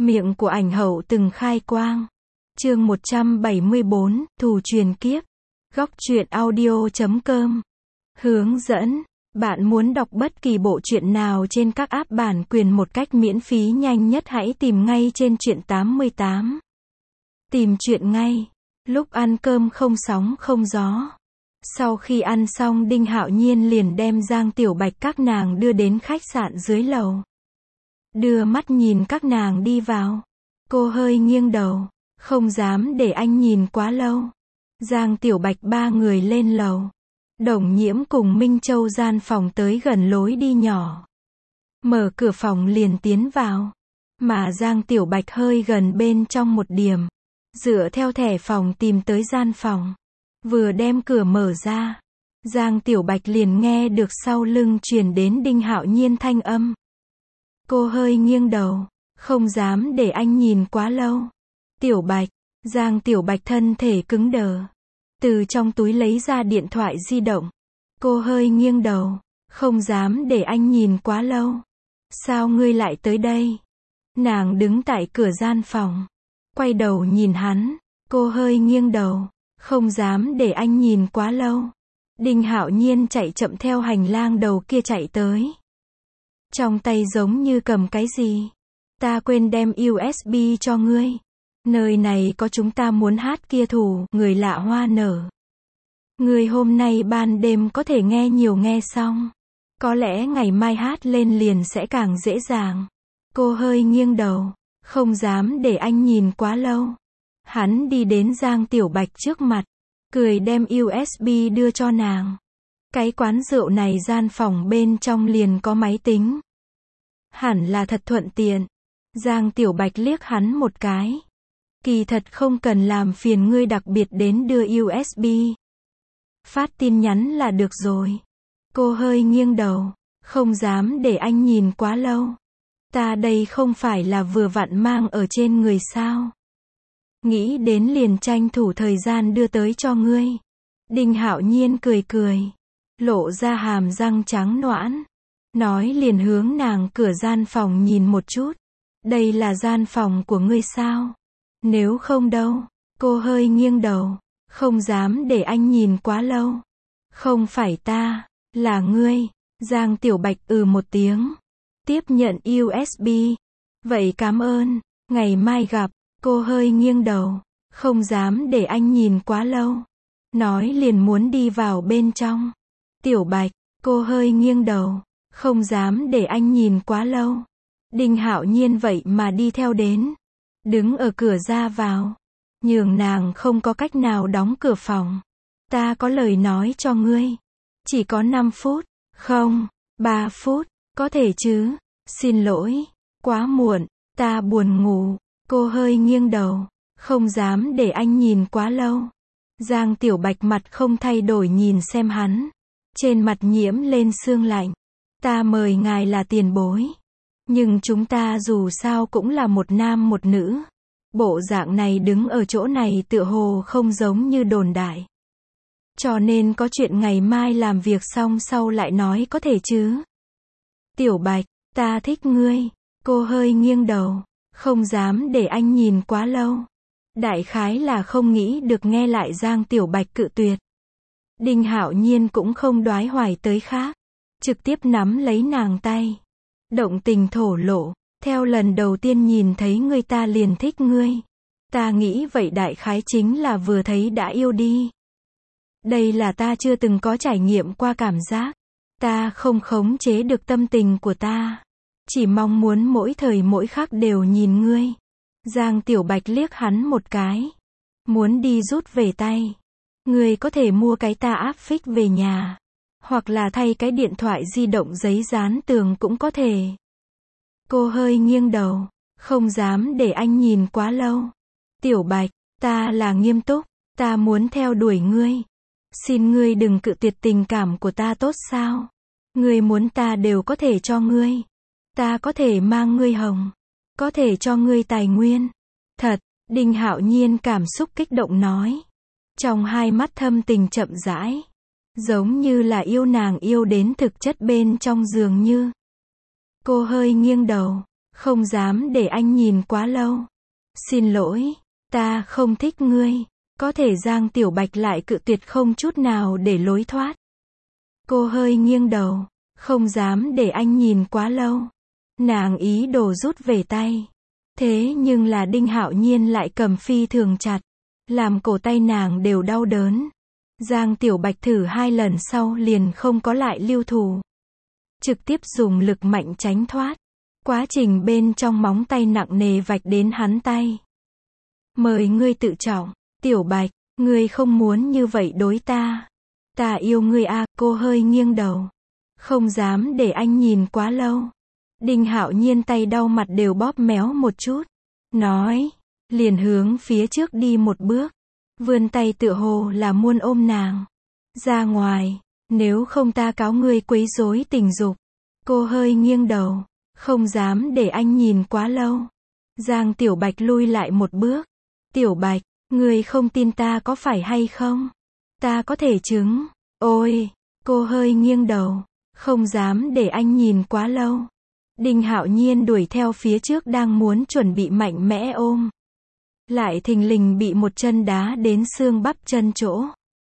Miệng của ảnh hậu từng khai quang. Chương 174, Thù truyền kiếp. Góc truyện audio.com. Hướng dẫn. Bạn muốn đọc bất kỳ bộ truyện nào trên các app bản quyền một cách miễn phí nhanh nhất, hãy tìm ngay trên truyện 88. Tìm truyện ngay. Lúc ăn cơm không sóng không gió. Sau khi ăn xong, Đinh Hạo Nhiên liền đem Giang Tiểu Bạch các nàng đưa đến khách sạn dưới lầu. Đưa mắt nhìn các nàng đi vào. Cô hơi nghiêng đầu, không dám để anh nhìn quá lâu. Giang Tiểu Bạch ba người lên lầu. Đồng Nhiễm cùng Minh Châu gian phòng tới gần lối đi nhỏ. Mở cửa phòng liền tiến vào. Mà Giang Tiểu Bạch hơi gần bên trong một điểm. Dựa theo thẻ phòng tìm tới gian phòng. Vừa đem cửa mở ra, Giang Tiểu Bạch liền nghe được sau lưng truyền đến Đinh Hạo Nhiên thanh âm. Cô hơi nghiêng đầu, không dám để anh nhìn quá lâu. Tiểu Bạch. Giang Tiểu Bạch thân thể cứng đờ. Từ trong túi lấy ra điện thoại di động. Cô hơi nghiêng đầu, không dám để anh nhìn quá lâu. Sao ngươi lại tới đây? Nàng đứng tại cửa gian phòng, quay đầu nhìn hắn. Cô hơi nghiêng đầu, không dám để anh nhìn quá lâu. Đinh Hạo Nhiên chạy chậm theo hành lang đầu kia chạy tới. Trong tay giống như cầm cái gì. Ta quên đem USB cho ngươi. Nơi này có chúng ta muốn hát kia Thù người lạ hoa nở. Ngươi hôm nay ban đêm có thể nghe nhiều nghe xong. Có lẽ ngày mai hát lên liền sẽ càng dễ dàng. Cô hơi nghiêng đầu, không dám để anh nhìn quá lâu. Hắn đi đến Giang Tiểu Bạch trước mặt, cười đem USB đưa cho nàng. Cái quán rượu này gian phòng bên trong liền có máy tính. Hẳn là thật thuận tiện. Giang Tiểu Bạch liếc hắn một cái. Kỳ thật không cần làm phiền ngươi đặc biệt đến đưa USB. Phát tin nhắn là được rồi. Cô hơi nghiêng đầu, không dám để anh nhìn quá lâu. Ta đây không phải là vừa vặn mang ở trên người sao? Nghĩ đến liền tranh thủ thời gian đưa tới cho ngươi. Đinh Hạo Nhiên cười cười, lộ ra hàm răng trắng nõn, nói liền hướng nàng cửa gian phòng nhìn một chút. Đây là gian phòng của ngươi sao? Nếu không đâu. Cô hơi nghiêng đầu, không dám để anh nhìn quá lâu. Không phải ta, là ngươi. Giang Tiểu Bạch một tiếng, tiếp nhận USB. Vậy cảm ơn, ngày mai gặp. Cô hơi nghiêng đầu, không dám để anh nhìn quá lâu. Nói liền muốn đi vào bên trong. Tiểu Bạch. Cô hơi nghiêng đầu, không dám để anh nhìn quá lâu. Đinh Hạo Nhiên vậy mà đi theo đến. Đứng ở cửa ra vào. Nhường nàng không có cách nào đóng cửa phòng. Ta có lời nói cho ngươi. Chỉ có 5 phút. Không, 3 phút. Có thể chứ? Xin lỗi. Quá muộn. Ta buồn ngủ. Cô hơi nghiêng đầu, không dám để anh nhìn quá lâu. Giang Tiểu Bạch mặt không thay đổi nhìn xem hắn. Trên mặt nhiễm lên sương lạnh. Ta mời ngài là tiền bối. Nhưng chúng ta dù sao cũng là một nam một nữ. Bộ dạng này đứng ở chỗ này tựa hồ không giống như đồn đại. Cho nên có chuyện ngày mai làm việc xong sau lại nói có thể chứ? Tiểu Bạch, ta thích ngươi. Cô hơi nghiêng đầu, không dám để anh nhìn quá lâu. Đại khái là không nghĩ được nghe lại Giang Tiểu Bạch cự tuyệt. Đinh Hạo Nhiên cũng không đoái hoài tới khác. Trực tiếp nắm lấy nàng tay. Động tình thổ lộ. Theo lần đầu tiên nhìn thấy ngươi ta liền thích ngươi. Ta nghĩ vậy đại khái chính là vừa thấy đã yêu đi. Đây là ta chưa từng có trải nghiệm qua cảm giác. Ta không khống chế được tâm tình của ta. Chỉ mong muốn mỗi thời mỗi khắc đều nhìn ngươi. Giang Tiểu Bạch liếc hắn một cái. Muốn đi rút về tay. Ngươi có thể mua cái ta áp phích về nhà. Hoặc là thay cái điện thoại di động giấy dán tường cũng có thể. Cô hơi nghiêng đầu, không dám để anh nhìn quá lâu. Tiểu Bạch, ta là nghiêm túc. Ta muốn theo đuổi ngươi. Xin ngươi đừng cự tuyệt tình cảm của ta tốt sao? Ngươi muốn ta đều có thể cho ngươi. Ta có thể mang ngươi hồng. Có thể cho ngươi tài nguyên. Thật. Đinh Hạo Nhiên cảm xúc kích động nói. Trong hai mắt thâm tình chậm rãi. Giống như là yêu nàng yêu đến thực chất bên trong dường như. Cô hơi nghiêng đầu. Không dám để anh nhìn quá lâu. Xin lỗi, ta không thích ngươi. Có thể Giang Tiểu Bạch lại cự tuyệt không chút nào để lối thoát. Cô hơi nghiêng đầu. Không dám để anh nhìn quá lâu. Nàng ý đồ rút về tay. Thế nhưng là Đinh Hạo Nhiên lại cầm phi thường chặt. Làm cổ tay nàng đều đau đớn. Giang Tiểu Bạch thử 2 lần sau liền không có lại lưu thủ. Trực tiếp dùng lực mạnh tránh thoát. Quá trình bên trong móng tay nặng nề vạch đến hắn tay. Mời ngươi tự trọng, Tiểu Bạch, ngươi không muốn như vậy đối ta. Ta yêu ngươi à, cô hơi nghiêng đầu. Không dám để anh nhìn quá lâu. Đinh Hạo Nhiên tay đau mặt đều bóp méo một chút. Nói, liền hướng phía trước đi một bước. Vươn tay tựa hồ là muốn ôm nàng. Ra ngoài, nếu không ta cáo ngươi quấy rối tình dục. Cô hơi nghiêng đầu. Không dám để anh nhìn quá lâu. Giang Tiểu Bạch lui lại một bước. Tiểu Bạch, ngươi không tin ta có phải hay không? Ta có thể chứng. Ôi, cô hơi nghiêng đầu. Không dám để anh nhìn quá lâu. Đinh Hạo Nhiên đuổi theo phía trước đang muốn chuẩn bị mạnh mẽ ôm. Lại thình lình bị một chân đá đến xương bắp chân chỗ.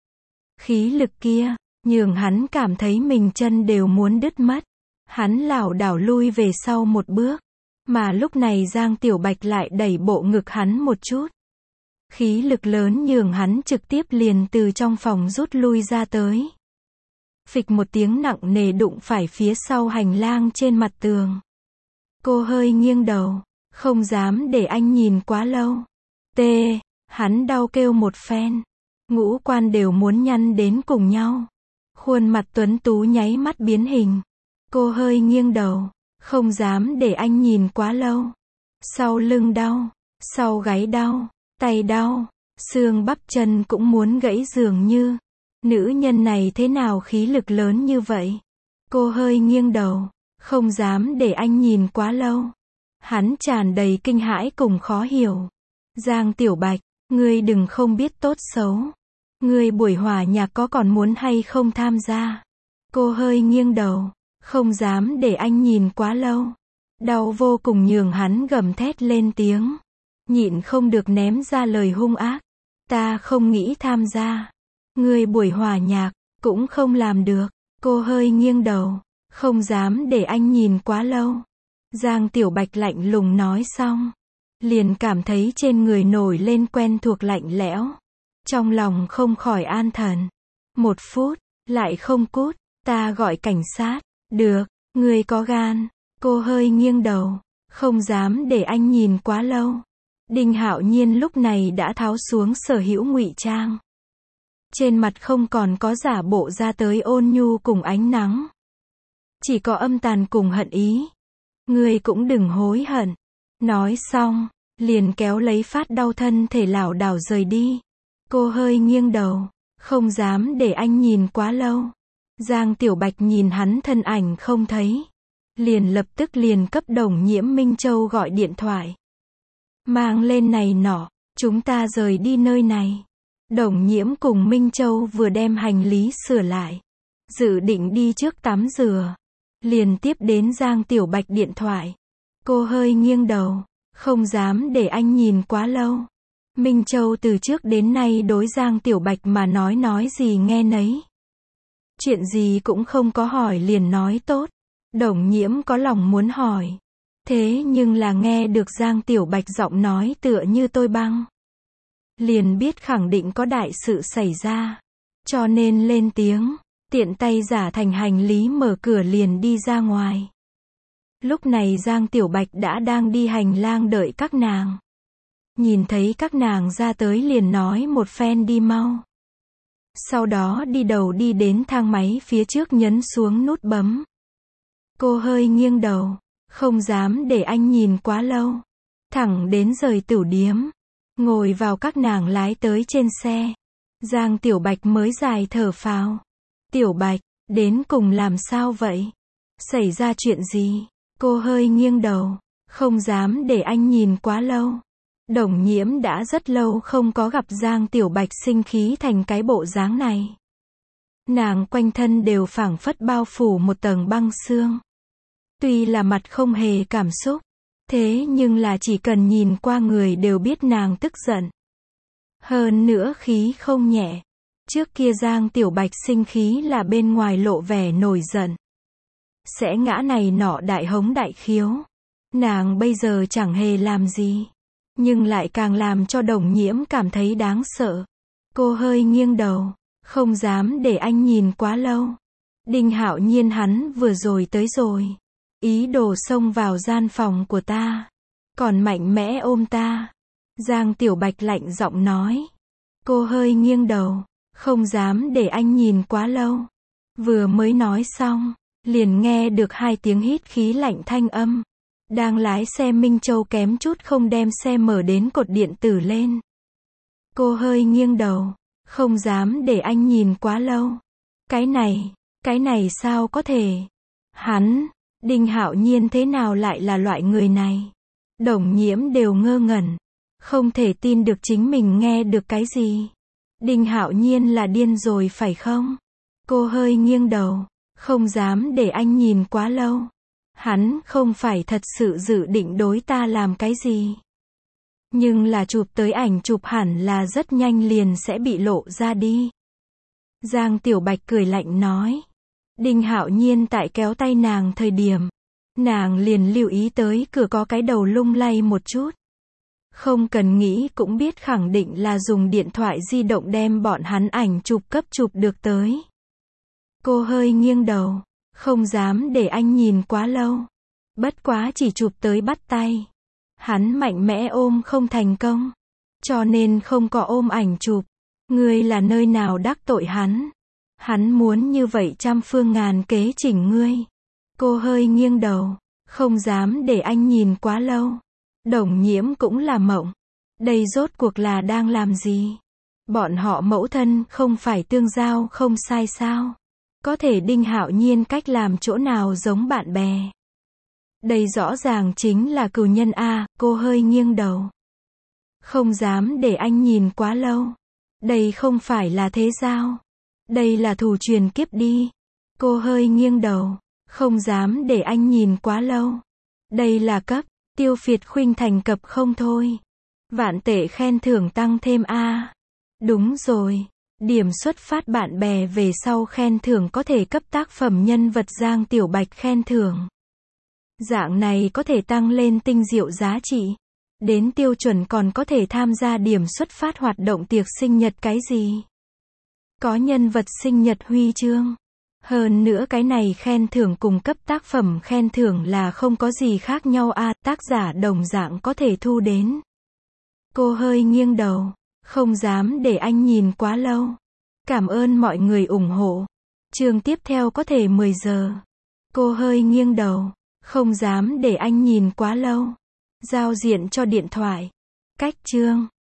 Khí lực kia, nhường hắn cảm thấy mình chân đều muốn đứt mất. Hắn lảo đảo lui về sau một bước. Mà lúc này Giang Tiểu Bạch lại đẩy bộ ngực hắn một chút. Khí lực lớn nhường hắn trực tiếp liền từ trong phòng rút lui ra tới. Phịch một tiếng nặng nề đụng phải phía sau hành lang trên mặt tường. Cô hơi nghiêng đầu. Không dám để anh nhìn quá lâu. Tê, hắn đau kêu một phen. Ngũ quan đều muốn nhăn đến cùng nhau. Khuôn mặt tuấn tú nháy mắt biến hình. Cô hơi nghiêng đầu. Không dám để anh nhìn quá lâu. Sau lưng đau. Sau gáy đau. Tay đau. Xương bắp chân cũng muốn gãy dường như. Nữ nhân này thế nào khí lực lớn như vậy? Cô hơi nghiêng đầu. Không dám để anh nhìn quá lâu. Hắn tràn đầy kinh hãi cùng khó hiểu. Giang Tiểu Bạch, ngươi đừng không biết tốt xấu. Ngươi buổi hòa nhạc có còn muốn hay không tham gia? Cô hơi nghiêng đầu. Không dám để anh nhìn quá lâu. Đau vô cùng nhường hắn gầm thét lên tiếng. Nhịn không được ném ra lời hung ác. Ta không nghĩ tham gia. Ngươi buổi hòa nhạc, cũng không làm được. Cô hơi nghiêng đầu. Không dám để anh nhìn quá lâu. Giang Tiểu Bạch lạnh lùng nói xong. Liền cảm thấy trên người nổi lên quen thuộc lạnh lẽo. Trong lòng không khỏi an thần. 1 phút, lại không cút. Ta gọi cảnh sát. Được, ngươi có gan. Cô hơi nghiêng đầu. Không dám để anh nhìn quá lâu. Đinh Hạo Nhiên lúc này đã tháo xuống sở hữu ngụy trang. Trên mặt không còn có giả bộ ra tới ôn nhu cùng ánh nắng. Chỉ có âm tàn cùng hận ý. Ngươi cũng đừng hối hận. Nói xong, liền kéo lấy phát đau thân thể lảo đảo rời đi. Cô hơi nghiêng đầu. Không dám để anh nhìn quá lâu. Giang Tiểu Bạch nhìn hắn thân ảnh không thấy. Liền lập tức liền cấp Đồng Nhiễm Minh Châu gọi điện thoại. Mang lên này nọ, chúng ta rời đi nơi này. Đồng Nhiễm cùng Minh Châu vừa đem hành lý sửa lại. Dự định đi trước tắm rửa. Liền tiếp đến Giang Tiểu Bạch điện thoại. Cô hơi nghiêng đầu. Không dám để anh nhìn quá lâu. Minh Châu từ trước đến nay đối Giang Tiểu Bạch mà nói gì nghe nấy. Chuyện gì cũng không có hỏi liền nói tốt. Đồng Nhiễm có lòng muốn hỏi. Thế nhưng là nghe được Giang Tiểu Bạch giọng nói tựa như tôi băng. Liền biết khẳng định có đại sự xảy ra. Cho nên lên tiếng. Tiện tay giả thành hành lý mở cửa liền đi ra ngoài. Lúc này Giang Tiểu Bạch đã đang đi hành lang đợi các nàng. Nhìn thấy các nàng ra tới liền nói một phen đi mau. Sau đó đi đầu đi đến thang máy phía trước nhấn xuống nút bấm. Cô hơi nghiêng đầu. Không dám để anh nhìn quá lâu. Thẳng đến rời tửu điếm. Ngồi vào các nàng lái tới trên xe. Giang Tiểu Bạch mới dài thở phào. Tiểu Bạch, đến cùng làm sao vậy? Xảy ra chuyện gì? Cô hơi nghiêng đầu. Không dám để anh nhìn quá lâu. Đồng Nhiễm đã rất lâu không có gặp Giang Tiểu Bạch sinh khí thành cái bộ dáng này. Nàng quanh thân đều phảng phất bao phủ một tầng băng xương. Tuy là mặt không hề cảm xúc, Thế nhưng là chỉ cần nhìn qua người đều biết nàng tức giận. Hơn nữa khí không nhẹ. Trước kia Giang Tiểu Bạch sinh khí là bên ngoài lộ vẻ nổi giận. Sẽ ngã này nọ đại hống đại khiếu. Nàng bây giờ chẳng hề làm gì. Nhưng lại càng làm cho Đồng Nhiễm cảm thấy đáng sợ. Cô hơi nghiêng đầu. Không dám để anh nhìn quá lâu. Đinh Hạo Nhiên hắn vừa rồi tới rồi. Ý đồ xông vào gian phòng của ta. Còn mạnh mẽ ôm ta. Giang Tiểu Bạch lạnh giọng nói. Cô hơi nghiêng đầu. Không dám để anh nhìn quá lâu. Vừa mới nói xong. Liền nghe được 2 tiếng hít khí lạnh thanh âm. Đang lái xe Minh Châu kém chút không đem xe mở đến cột điện tử lên. Cô hơi nghiêng đầu. Không dám để anh nhìn quá lâu. Cái này sao có thể? Hắn, Đinh Hạo Nhiên thế nào lại là loại người này? Đồng Nhiễm đều ngơ ngẩn. Không thể tin được chính mình nghe được cái gì. Đinh Hạo Nhiên là điên rồi phải không? Cô hơi nghiêng đầu. Không dám để anh nhìn quá lâu. Hắn không phải thật sự dự định đối ta làm cái gì. Nhưng là chụp tới ảnh chụp hẳn là rất nhanh liền sẽ bị lộ ra đi. Giang Tiểu Bạch cười lạnh nói. Đinh Hạo Nhiên tại kéo tay nàng thời điểm. Nàng liền lưu ý tới cửa có cái đầu lung lay một chút. Không cần nghĩ cũng biết khẳng định là dùng điện thoại di động đem bọn hắn ảnh chụp cấp chụp được tới. Cô hơi nghiêng đầu. Không dám để anh nhìn quá lâu. Bất quá chỉ chụp tới bắt tay. Hắn mạnh mẽ ôm không thành công. Cho nên không có ôm ảnh chụp. Ngươi là nơi nào đắc tội hắn. Hắn muốn như vậy trăm phương ngàn kế chỉnh ngươi. Cô hơi nghiêng đầu. Không dám để anh nhìn quá lâu. Đồng Nhiễm cũng là mộng. Đây rốt cuộc là đang làm gì? Bọn họ mẫu thân không phải tương giao không sai sao? Có thể Đinh Hạo Nhiên cách làm chỗ nào giống bạn bè? Đây rõ ràng chính là cừu nhân a. Cô hơi nghiêng đầu. Không dám để anh nhìn quá lâu. Đây không phải là thế giao. Đây là thù truyền kiếp đi. Cô hơi nghiêng đầu. Không dám để anh nhìn quá lâu. Đây là cấp. Tiêu Việt Khuynh thành cập không thôi. Vạn tệ khen thưởng tăng thêm a. Đúng rồi. Điểm xuất phát bạn bè về sau khen thưởng có thể cấp tác phẩm nhân vật Giang Tiểu Bạch khen thưởng. Dạng này có thể tăng lên tinh diệu giá trị. Đến tiêu chuẩn còn có thể tham gia điểm xuất phát hoạt động tiệc sinh nhật cái gì. Có nhân vật sinh nhật huy chương. Hơn nữa cái này khen thưởng cùng cấp tác phẩm khen thưởng là không có gì khác nhau a. Tác giả đồng dạng có thể thu đến. Cô hơi nghiêng đầu. Không dám để anh nhìn quá lâu. Cảm ơn mọi người ủng hộ. Chương tiếp theo có thể 10 giờ. Cô hơi nghiêng đầu. Không dám để anh nhìn quá lâu. Giao diện cho điện thoại. Cách chương.